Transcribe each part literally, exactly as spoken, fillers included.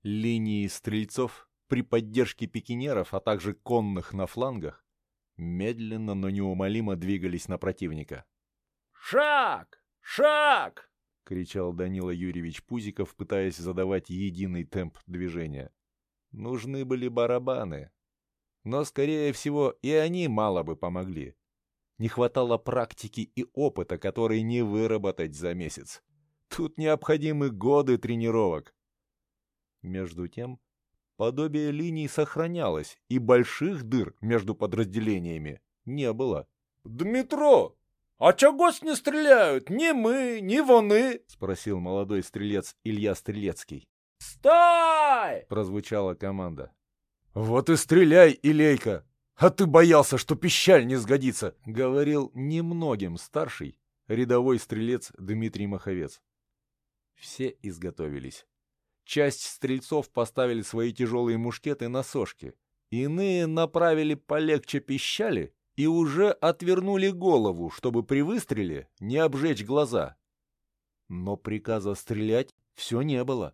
Линии стрельцов при поддержке пикинеров, а также конных на флангах, медленно, но неумолимо двигались на противника. «Шаг! Шаг!» — кричал Данила Юрьевич Пузиков, пытаясь задавать единый темп движения. Нужны были барабаны. Но, скорее всего, и они мало бы помогли. Не хватало практики и опыта, который не выработать за месяц. Тут необходимы годы тренировок. Между тем, подобие линий сохранялось, и больших дыр между подразделениями не было. «Дмитро, а чогось не стреляют? Ни мы, ни вони!» — спросил молодой стрелец Илья Стрелецкий. «Стой!» — прозвучала команда. «Вот и стреляй, Илейка! А ты боялся, что пищаль не сгодится!» — говорил немногим старший рядовой стрелец Дмитрий Маховец. Все изготовились. Часть стрельцов поставили свои тяжелые мушкеты на сошки. Иные направили полегче пищали и уже отвернули голову, чтобы при выстреле не обжечь глаза. Но приказа стрелять все не было.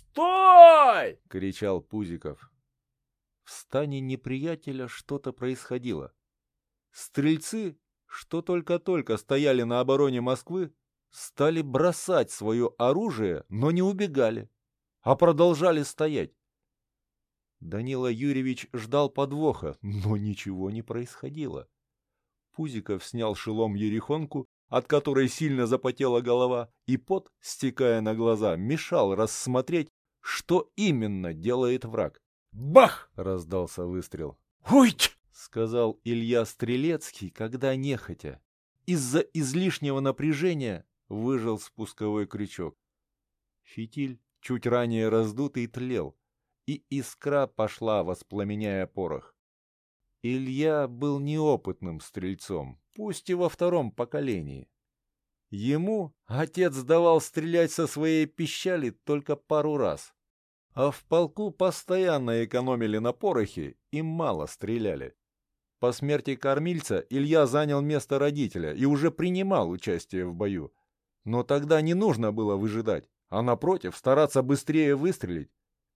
«Стой!» — кричал Пузиков. В стане неприятеля что-то происходило. Стрельцы, что только-только стояли на обороне Москвы, стали бросать свое оружие, но не убегали, а продолжали стоять. Данила Юрьевич ждал подвоха, но ничего не происходило. Пузиков снял шелом-ерехонку, от которой сильно запотела голова, и пот, стекая на глаза, мешал рассмотреть, что именно делает враг. «Бах!» — раздался выстрел. «Уйдь!» — сказал Илья Стрелецкий, когда нехотя, из-за излишнего напряжения, выжал спусковой крючок. Фитиль, чуть ранее раздутый, тлел, и искра пошла, воспламеняя порох. Илья был неопытным стрельцом, пусть и во втором поколении. Ему отец давал стрелять со своей пищали только пару раз, а в полку постоянно экономили на порохе и мало стреляли. По смерти кормильца Илья занял место родителя и уже принимал участие в бою. Но тогда не нужно было выжидать, а напротив стараться быстрее выстрелить.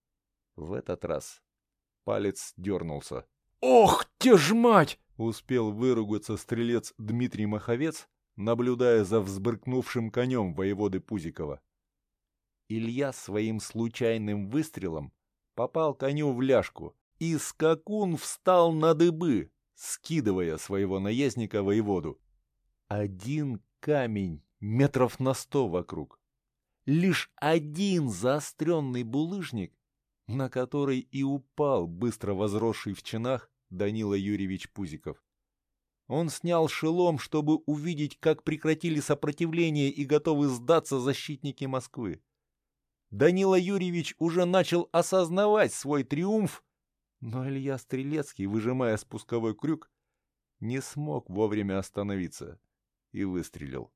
В этот раз палец дернулся. «Ох, те ж мать!» — успел выругаться стрелец Дмитрий Маховец, наблюдая за взбрыкнувшим конем воеводы Пузикова. Илья своим случайным выстрелом попал коню в ляжку, и скакун встал на дыбы, скидывая своего наездника воеводу. Один камень метров на сто вокруг. Лишь один заостренный булыжник, на который и упал быстро возросший в чинах Данила Юрьевич Пузиков. Он снял шелом, чтобы увидеть, как прекратили сопротивление и готовы сдаться защитники Москвы. Данила Юрьевич уже начал осознавать свой триумф, но Илья Стрелецкий, выжимая спусковой крюк, не смог вовремя остановиться и выстрелил.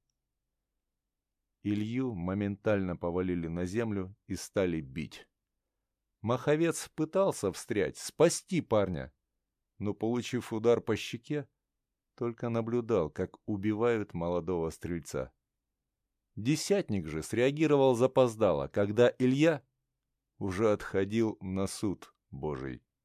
Илью моментально повалили на землю и стали бить. Маховец пытался встрять, спасти парня, но, получив удар по щеке, только наблюдал, как убивают молодого стрельца. Десятник же среагировал запоздало, когда Илья уже отходил на суд Божий.